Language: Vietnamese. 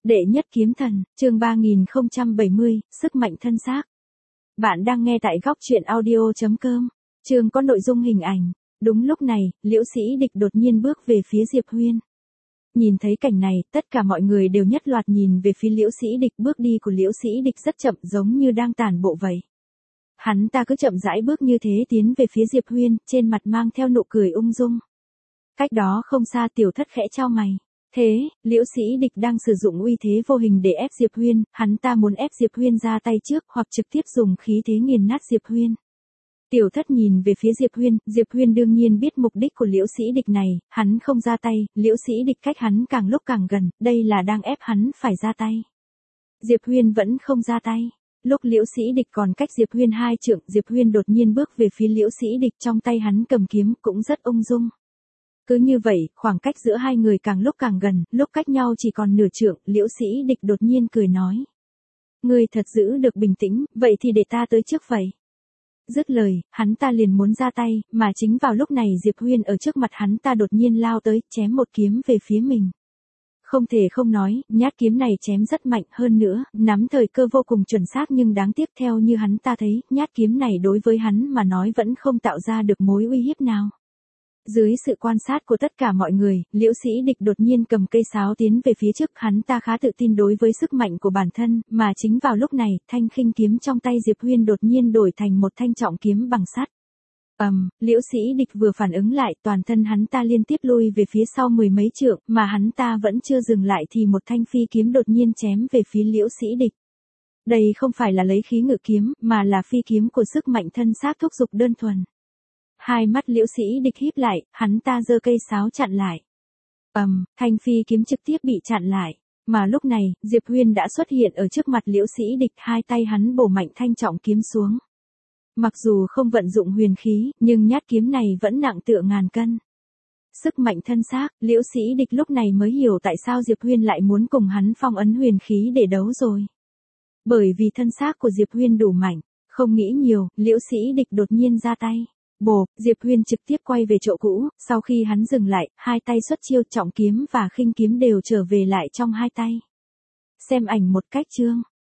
Đệ nhất kiếm thần, chương 3070, sức mạnh thân xác. Bạn đang nghe tại góc truyện audio.com. Chương có nội dung hình ảnh. Đúng lúc này, Liễu Sĩ Địch đột nhiên bước về phía Diệp Huyên. Nhìn thấy cảnh này, tất cả mọi người đều nhất loạt nhìn về phía Liễu Sĩ Địch. Bước đi của Liễu Sĩ Địch rất chậm, giống như đang tản bộ vậy. Hắn ta cứ chậm rãi bước như thế tiến về phía Diệp Huyên, trên mặt mang theo nụ cười ung dung. Cách đó không xa Tiểu Thất khẽ chau mày. Thế, Liễu Sĩ Địch đang sử dụng uy thế vô hình để ép Diệp Huyên, hắn ta muốn ép Diệp Huyên ra tay trước hoặc trực tiếp dùng khí thế nghiền nát Diệp Huyên. Tiểu Thất nhìn về phía Diệp Huyên đương nhiên biết mục đích của Liễu Sĩ Địch này, hắn không ra tay, Liễu Sĩ Địch cách hắn càng lúc càng gần, đây là đang ép hắn phải ra tay. Diệp Huyên vẫn không ra tay. Lúc Liễu Sĩ Địch còn cách Diệp Huyên 2 trượng, Diệp Huyên đột nhiên bước về phía Liễu Sĩ Địch, trong tay hắn cầm kiếm cũng rất ung dung. Cứ như vậy, khoảng cách giữa hai người càng lúc càng gần, lúc cách nhau chỉ còn nửa trượng, Liễu Sĩ Địch đột nhiên cười nói. Ngươi thật giữ được bình tĩnh, vậy thì để ta tới trước vậy. Dứt lời, hắn ta liền muốn ra tay, mà chính vào lúc này Diệp Huyên ở trước mặt hắn ta đột nhiên lao tới, chém một kiếm về phía mình. Không thể không nói, nhát kiếm này chém rất mạnh, hơn nữa, nắm thời cơ vô cùng chuẩn xác, nhưng đáng tiếc theo như hắn ta thấy, nhát kiếm này đối với hắn mà nói vẫn không tạo ra được mối uy hiếp nào. Dưới sự quan sát của tất cả mọi người, Liễu Sĩ Địch đột nhiên cầm cây sáo tiến về phía trước, hắn ta khá tự tin đối với sức mạnh của bản thân, mà chính vào lúc này, thanh khinh kiếm trong tay Diệp Huyên đột nhiên đổi thành một thanh trọng kiếm bằng sắt. Liễu Sĩ Địch vừa phản ứng lại, toàn thân hắn ta liên tiếp lui về phía sau mười mấy trượng, mà hắn ta vẫn chưa dừng lại thì một thanh phi kiếm đột nhiên chém về phía Liễu Sĩ Địch. Đây không phải là lấy khí ngự kiếm, mà là phi kiếm của sức mạnh thân xác thúc giục đơn thuần. Hai mắt Liễu Sĩ Địch híp lại, hắn ta giơ cây sáo chặn lại. Thanh phi kiếm trực tiếp bị chặn lại. Mà lúc này, Diệp Huyên đã xuất hiện ở trước mặt Liễu Sĩ Địch, hai tay hắn bổ mạnh thanh trọng kiếm xuống. Mặc dù không vận dụng huyền khí, nhưng nhát kiếm này vẫn nặng tựa ngàn cân. Sức mạnh thân xác, Liễu Sĩ Địch lúc này mới hiểu tại sao Diệp Huyên lại muốn cùng hắn phong ấn huyền khí để đấu rồi. Bởi vì thân xác của Diệp Huyên đủ mạnh, không nghĩ nhiều, Liễu Sĩ Địch đột nhiên ra tay. Bộp, Diệp Huyên trực tiếp quay về chỗ cũ, sau khi hắn dừng lại, hai tay xuất chiêu, trọng kiếm và khinh kiếm đều trở về lại trong hai tay. Xem ảnh một cách chương.